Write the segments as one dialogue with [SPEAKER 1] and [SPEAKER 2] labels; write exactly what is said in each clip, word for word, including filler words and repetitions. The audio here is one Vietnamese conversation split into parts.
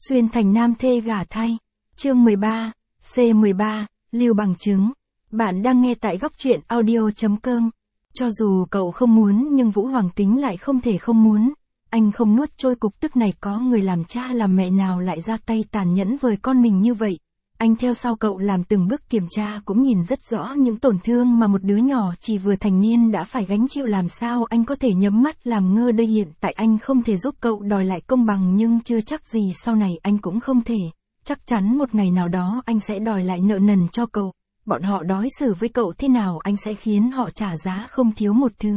[SPEAKER 1] Xuyên thành nam thê gả thay. Chương mười ba, C mười ba, lưu bằng chứng. Bạn đang nghe tại góc truyện audio chấm com. Cho dù cậu không muốn nhưng Vũ Hoàng Kính lại không thể không muốn. Anh không nuốt trôi cục tức này, có người làm cha làm mẹ nào lại ra tay tàn nhẫn với con mình như vậy. Anh theo sau cậu làm từng bước kiểm tra cũng nhìn rất rõ những tổn thương mà một đứa nhỏ chỉ vừa thành niên đã phải gánh chịu. Làm sao anh có thể nhắm mắt làm ngơ đây? Hiện tại anh không thể giúp cậu đòi lại công bằng, nhưng chưa chắc gì sau này anh cũng không thể. Chắc chắn một ngày nào đó anh sẽ đòi lại nợ nần cho cậu. Bọn họ đối xử với cậu thế nào anh sẽ khiến họ trả giá không thiếu một thứ.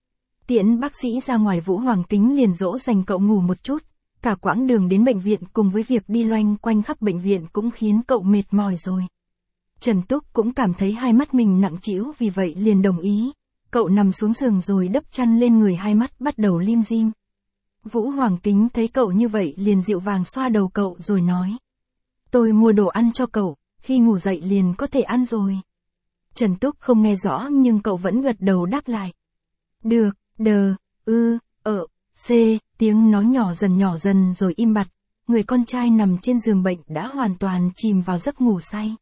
[SPEAKER 1] Tiễn bác sĩ ra ngoài, Vũ Hoàng Kính liền dỗ dành cậu ngủ một chút. Cả quãng đường đến bệnh viện cùng với việc đi loanh quanh khắp bệnh viện cũng khiến cậu mệt mỏi rồi. Trần Túc cũng cảm thấy hai mắt mình nặng trĩu, vì vậy liền đồng ý. Cậu nằm xuống giường rồi đắp chăn lên người, hai mắt bắt đầu lim dim. Vũ Hoàng Kính thấy cậu như vậy liền dịu vàng xoa đầu cậu rồi nói: "Tôi mua đồ ăn cho cậu, khi ngủ dậy liền có thể ăn rồi." Trần Túc không nghe rõ nhưng cậu vẫn gật đầu đáp lại: "Được, đờ, ư, ở, c." Tiếng nói nhỏ dần nhỏ dần rồi im bặt. Người con trai nằm trên giường bệnh đã hoàn toàn chìm vào giấc ngủ say.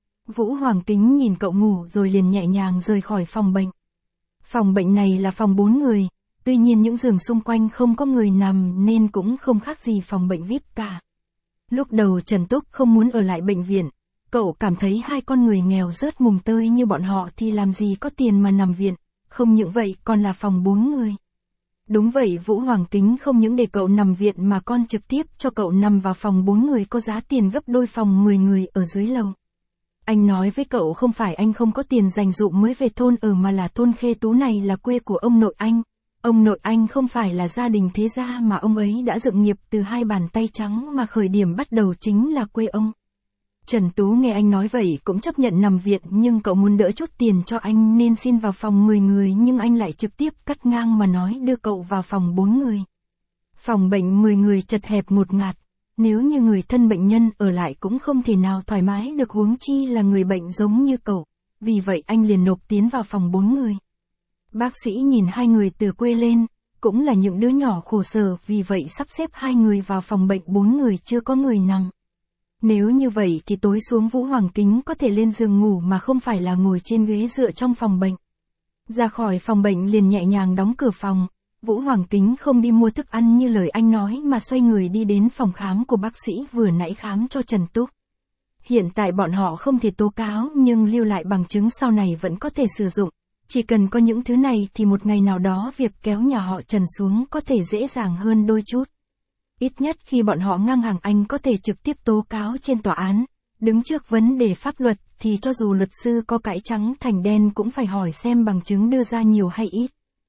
[SPEAKER 1] Vũ Hoàng Kính nhìn cậu ngủ rồi liền nhẹ nhàng rời khỏi phòng bệnh. Phòng bệnh này là phòng bốn người, tuy nhiên những giường xung quanh không có người nằm nên cũng không khác gì phòng bệnh vi ai pi cả. Lúc đầu Trần Túc không muốn ở lại bệnh viện. Cậu cảm thấy hai con người nghèo rớt mùng tơi như bọn họ thì làm gì có tiền mà nằm viện, không những vậy còn là phòng bốn người. Đúng vậy, Vũ Hoàng Kính không những để cậu nằm viện mà còn trực tiếp cho cậu nằm vào phòng bốn người có giá tiền gấp đôi phòng mười người ở dưới lầu. Anh nói với cậu không phải anh không có tiền dành dụm mới về thôn ở, mà là thôn Khê Tú này là quê của ông nội anh. Ông nội anh không phải là gia đình thế gia mà ông ấy đã dựng nghiệp từ hai bàn tay trắng, mà khởi điểm bắt đầu chính là quê ông. Trần Tú nghe anh nói vậy cũng chấp nhận nằm viện, nhưng cậu muốn đỡ chút tiền cho anh nên xin vào phòng mười người, nhưng anh lại trực tiếp cắt ngang mà nói đưa cậu vào phòng bốn người. Phòng bệnh mười người chật hẹp ngột ngạt, nếu như người thân bệnh nhân ở lại cũng không thể nào thoải mái được, huống chi là người bệnh giống như cậu. Vì vậy anh liền nộp tiến vào phòng bốn người. Bác sĩ nhìn hai người từ quê lên, cũng là những đứa nhỏ khổ sở, vì vậy sắp xếp hai người vào phòng bệnh bốn người chưa có người nằm. Nếu như vậy thì tối xuống Vũ Hoàng Kính có thể lên giường ngủ mà không phải là ngồi trên ghế dựa trong phòng bệnh. Ra khỏi phòng bệnh liền nhẹ nhàng đóng cửa phòng. Vũ Hoàng Kính không đi mua thức ăn như lời anh nói mà xoay người đi đến phòng khám của bác sĩ vừa nãy khám cho Trần Túc. Hiện tại bọn họ không thể tố cáo nhưng lưu lại bằng chứng sau này vẫn có thể sử dụng. Chỉ cần có những thứ này thì một ngày nào đó việc kéo nhà họ Trần xuống có thể dễ dàng hơn đôi chút. Ít nhất khi bọn họ ngang hàng anh có thể trực tiếp tố cáo trên tòa án. Đứng trước vấn đề pháp luật thì cho dù luật sư có cãi trắng thành đen cũng phải hỏi xem bằng chứng đưa ra nhiều hay ít.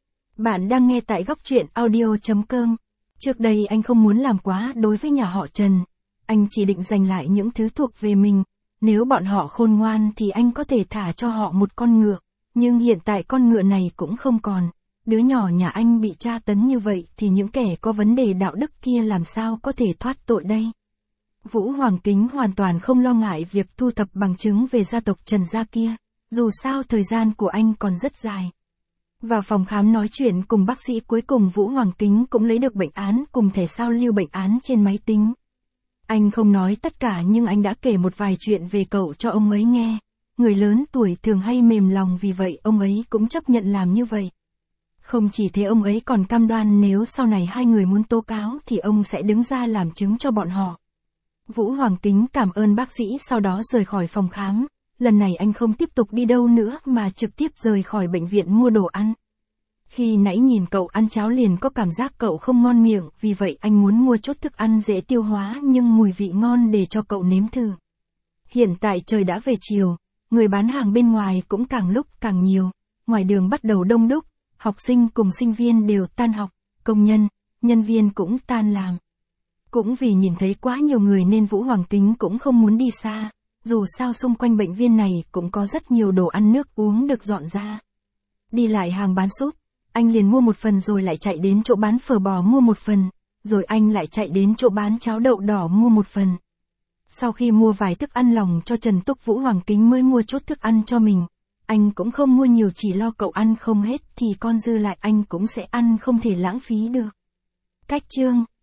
[SPEAKER 1] Bạn đang nghe tại góc truyện audio chấm com. Trước đây anh không muốn làm quá đối với nhà họ Trần. Anh chỉ định giành lại những thứ thuộc về mình. Nếu bọn họ khôn ngoan thì anh có thể thả cho họ một con ngựa. Nhưng hiện tại con ngựa này cũng không còn. Đứa nhỏ nhà anh bị tra tấn như vậy thì những kẻ có vấn đề đạo đức kia làm sao có thể thoát tội đây? Vũ Hoàng Kính hoàn toàn không lo ngại việc thu thập bằng chứng về gia tộc Trần gia kia. Dù sao thời gian của anh còn rất dài. Vào phòng khám nói chuyện cùng bác sĩ, cuối cùng Vũ Hoàng Kính cũng lấy được bệnh án cùng thẻ sao lưu bệnh án trên máy tính. Anh không nói tất cả nhưng anh đã kể một vài chuyện về cậu cho ông ấy nghe. Người lớn tuổi thường hay mềm lòng, vì vậy ông ấy cũng chấp nhận làm như vậy. Không chỉ thế, ông ấy còn cam đoan nếu sau này hai người muốn tố cáo thì ông sẽ đứng ra làm chứng cho bọn họ. Vũ Hoàng Kính cảm ơn bác sĩ sau đó rời khỏi phòng khám. Lần này anh không tiếp tục đi đâu nữa mà trực tiếp rời khỏi bệnh viện mua đồ ăn. Khi nãy nhìn cậu ăn cháo liền có cảm giác cậu không ngon miệng, vì vậy anh muốn mua chút thức ăn dễ tiêu hóa nhưng mùi vị ngon để cho cậu nếm thử. Hiện tại trời đã về chiều, người bán hàng bên ngoài cũng càng lúc càng nhiều, ngoài đường bắt đầu đông đúc. Học sinh cùng sinh viên đều tan học, công nhân, nhân viên cũng tan làm. Cũng vì nhìn thấy quá nhiều người nên Vũ Hoàng Kính cũng không muốn đi xa, dù sao xung quanh bệnh viện này cũng có rất nhiều đồ ăn nước uống được dọn ra. Đi lại hàng bán súp, anh liền mua một phần rồi lại chạy đến chỗ bán phở bò mua một phần, rồi anh lại chạy đến chỗ bán cháo đậu đỏ mua một phần. Sau khi mua vài thức ăn lòng cho Trần Túc, Vũ Hoàng Kính mới mua chút thức ăn cho mình. Anh cũng không mua nhiều, chỉ lo cậu ăn không hết thì con dư lại anh cũng sẽ ăn, không thể lãng phí được. Cách chương